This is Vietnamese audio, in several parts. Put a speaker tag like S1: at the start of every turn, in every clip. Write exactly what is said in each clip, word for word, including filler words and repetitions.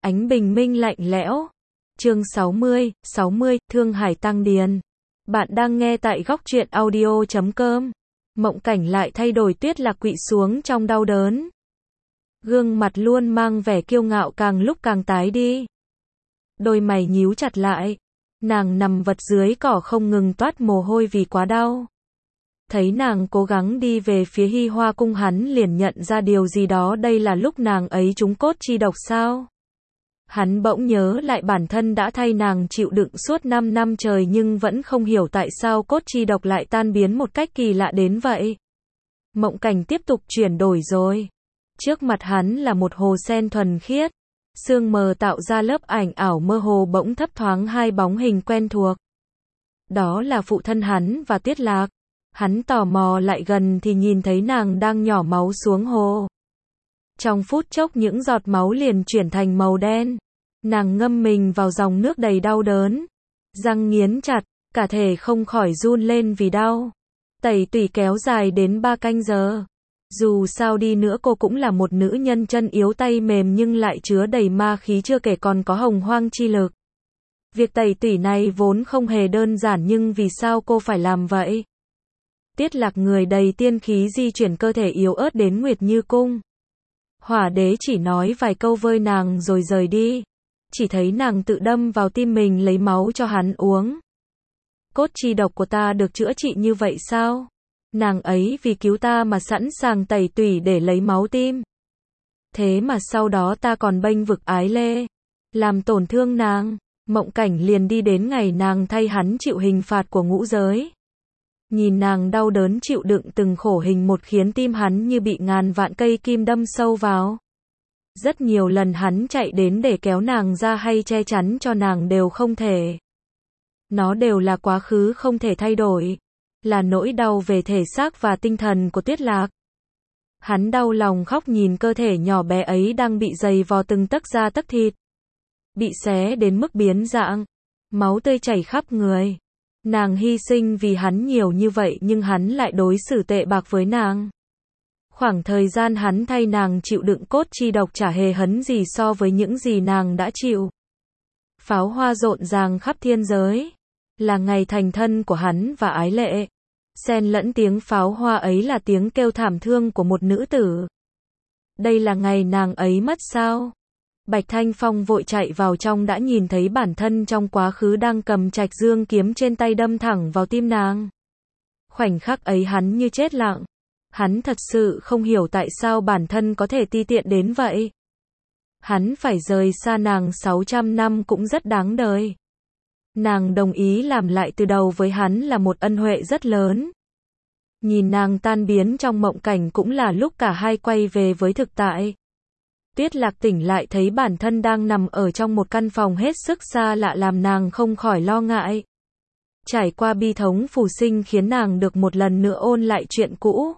S1: Ánh bình minh lạnh lẽo. Chương sáu mươi, sáu mươi, Thương Hải Tăng Điền. Bạn đang nghe tại góc truyện audio chấm com. Mộng Cảnh lại thay đổi, Tuyết Lạc quỵ xuống trong đau đớn. Gương mặt luôn mang vẻ kiêu ngạo càng lúc càng tái đi. Đôi mày nhíu chặt lại. Nàng nằm vật dưới cỏ không ngừng toát mồ hôi vì quá đau. Thấy nàng cố gắng đi về phía Hi Hoa cung, hắn liền nhận ra điều gì đó, đây là lúc nàng ấy trúng cốt chi độc sao? Hắn bỗng nhớ lại bản thân đã thay nàng chịu đựng suốt năm năm trời nhưng vẫn không hiểu tại sao cốt chi độc lại tan biến một cách kỳ lạ đến vậy. Mộng cảnh tiếp tục chuyển đổi rồi. Trước mặt hắn là một hồ sen thuần khiết. Sương mờ tạo ra lớp ảnh ảo mơ hồ, bỗng thấp thoáng hai bóng hình quen thuộc. Đó là phụ thân hắn và Tuyết Lạc. Hắn tò mò lại gần thì nhìn thấy nàng đang nhỏ máu xuống hồ. Trong phút chốc những giọt máu liền chuyển thành màu đen. Nàng ngâm mình vào dòng nước đầy đau đớn. Răng nghiến chặt, cả thể không khỏi run lên vì đau. Tẩy tủy kéo dài đến ba canh giờ. Dù sao đi nữa cô cũng là một nữ nhân chân yếu tay mềm nhưng lại chứa đầy ma khí, chưa kể còn có hồng hoang chi lực. Việc tẩy tủy này vốn không hề đơn giản nhưng vì sao cô phải làm vậy? Tuyết Lạc người đầy tiên khí di chuyển cơ thể yếu ớt đến Nguyệt Như Cung. Hỏa đế chỉ nói vài câu với nàng rồi rời đi. Chỉ thấy nàng tự đâm vào tim mình lấy máu cho hắn uống. Cốt chi độc của ta được chữa trị như vậy sao? Nàng ấy vì cứu ta mà sẵn sàng tẩy tủy để lấy máu tim. Thế mà sau đó ta còn bênh vực ái lê, làm tổn thương nàng. Mộng cảnh liền đi đến ngày nàng thay hắn chịu hình phạt của ngũ giới. Nhìn nàng đau đớn chịu đựng từng khổ hình một khiến tim hắn như bị ngàn vạn cây kim đâm sâu vào. Rất nhiều lần hắn chạy đến để kéo nàng ra hay che chắn cho nàng đều không thể. Nó đều là quá khứ không thể thay đổi. Là nỗi đau về thể xác và tinh thần của Tuyết Lạc. Hắn đau lòng khóc nhìn cơ thể nhỏ bé ấy đang bị giày vò từng tấc da tấc thịt. Bị xé đến mức biến dạng. Máu tươi chảy khắp người. Nàng hy sinh vì hắn nhiều như vậy nhưng hắn lại đối xử tệ bạc với nàng. Khoảng thời gian hắn thay nàng chịu đựng cốt chi độc chả hề hấn gì so với những gì nàng đã chịu. Pháo hoa rộn ràng khắp thiên giới. Là ngày thành thân của hắn và Ái Lệ. Xen lẫn tiếng pháo hoa ấy là tiếng kêu thảm thương của một nữ tử. Đây là ngày nàng ấy mất sao? Bạch Thanh Phong vội chạy vào trong đã nhìn thấy bản thân trong quá khứ đang cầm trạch dương kiếm trên tay đâm thẳng vào tim nàng. Khoảnh khắc ấy hắn như chết lặng. Hắn thật sự không hiểu tại sao bản thân có thể ti tiện đến vậy. Hắn phải rời xa nàng sáu trăm năm cũng rất đáng đời. Nàng đồng ý làm lại từ đầu với hắn là một ân huệ rất lớn. Nhìn nàng tan biến trong mộng cảnh cũng là lúc cả hai quay về với thực tại. Tuyết Lạc tỉnh lại thấy bản thân đang nằm ở trong một căn phòng hết sức xa lạ làm nàng không khỏi lo ngại. Trải qua bi thống phù sinh khiến nàng được một lần nữa ôn lại chuyện cũ.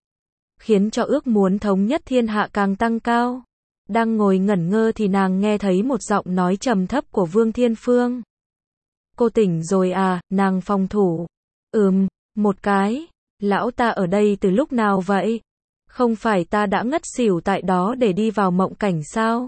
S1: Khiến cho ước muốn thống nhất thiên hạ càng tăng cao. Đang ngồi ngẩn ngơ thì nàng nghe thấy một giọng nói trầm thấp của Vương Thiên Phương. Cô tỉnh rồi à, nàng phòng thủ. Ừm, một cái. Lão ta ở đây từ lúc nào vậy? Không phải ta đã ngất xỉu tại đó để đi vào mộng cảnh sao?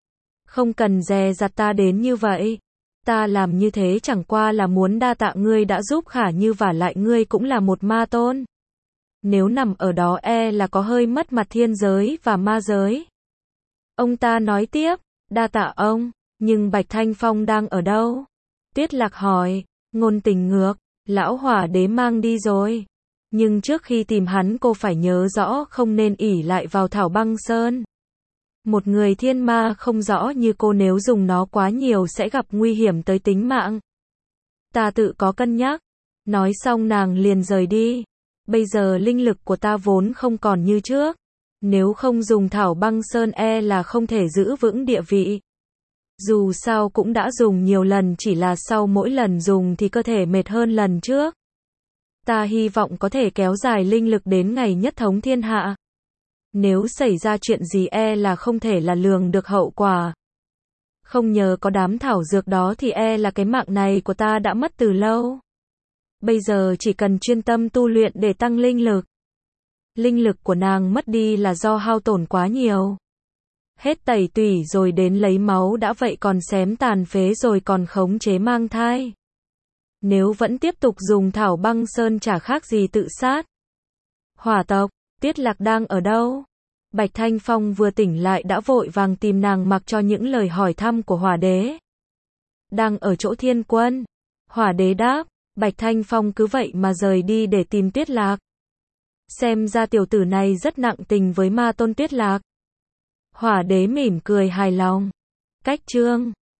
S1: Không cần dè dặt ta đến như vậy. Ta làm như thế chẳng qua là muốn đa tạ ngươi đã giúp Khả Như, và lại ngươi cũng là một ma tôn. Nếu nằm ở đó e là có hơi mất mặt thiên giới và ma giới. Ông ta nói tiếp, đa tạ ông, nhưng Bạch Thanh Phong đang ở đâu? Tuyết Lạc hỏi, ngôn tình ngược, lão hỏa đế mang đi rồi. Nhưng trước khi tìm hắn cô phải nhớ rõ không nên ỷ lại vào Thảo Băng Sơn. Một người thiên ma không rõ như cô nếu dùng nó quá nhiều sẽ gặp nguy hiểm tới tính mạng. Ta tự có cân nhắc. Nói xong nàng liền rời đi. Bây giờ linh lực của ta vốn không còn như trước. Nếu không dùng Thảo Băng Sơn e là không thể giữ vững địa vị. Dù sao cũng đã dùng nhiều lần, chỉ là sau mỗi lần dùng thì cơ thể mệt hơn lần trước. Ta hy vọng có thể kéo dài linh lực đến ngày nhất thống thiên hạ. Nếu xảy ra chuyện gì e là không thể là lường được hậu quả. Không nhờ có đám thảo dược đó thì e là cái mạng này của ta đã mất từ lâu. Bây giờ chỉ cần chuyên tâm tu luyện để tăng linh lực. Linh lực của nàng mất đi là do hao tổn quá nhiều. Hết tẩy tủy rồi đến lấy máu đã vậy còn xém tàn phế rồi còn khống chế mang thai. Nếu vẫn tiếp tục dùng thảo băng sơn chả khác gì tự sát. Hỏa tộc, Tiết Lạc đang ở đâu? Bạch Thanh Phong vừa tỉnh lại đã vội vàng tìm nàng mặc cho những lời hỏi thăm của Hỏa đế. Đang ở chỗ Thiên Quân. Hỏa đế đáp, Bạch Thanh Phong cứ vậy mà rời đi để tìm Tiết Lạc. Xem ra tiểu tử này rất nặng tình với ma tôn Tiết Lạc. Hỏa đế mỉm cười hài lòng. Cách chương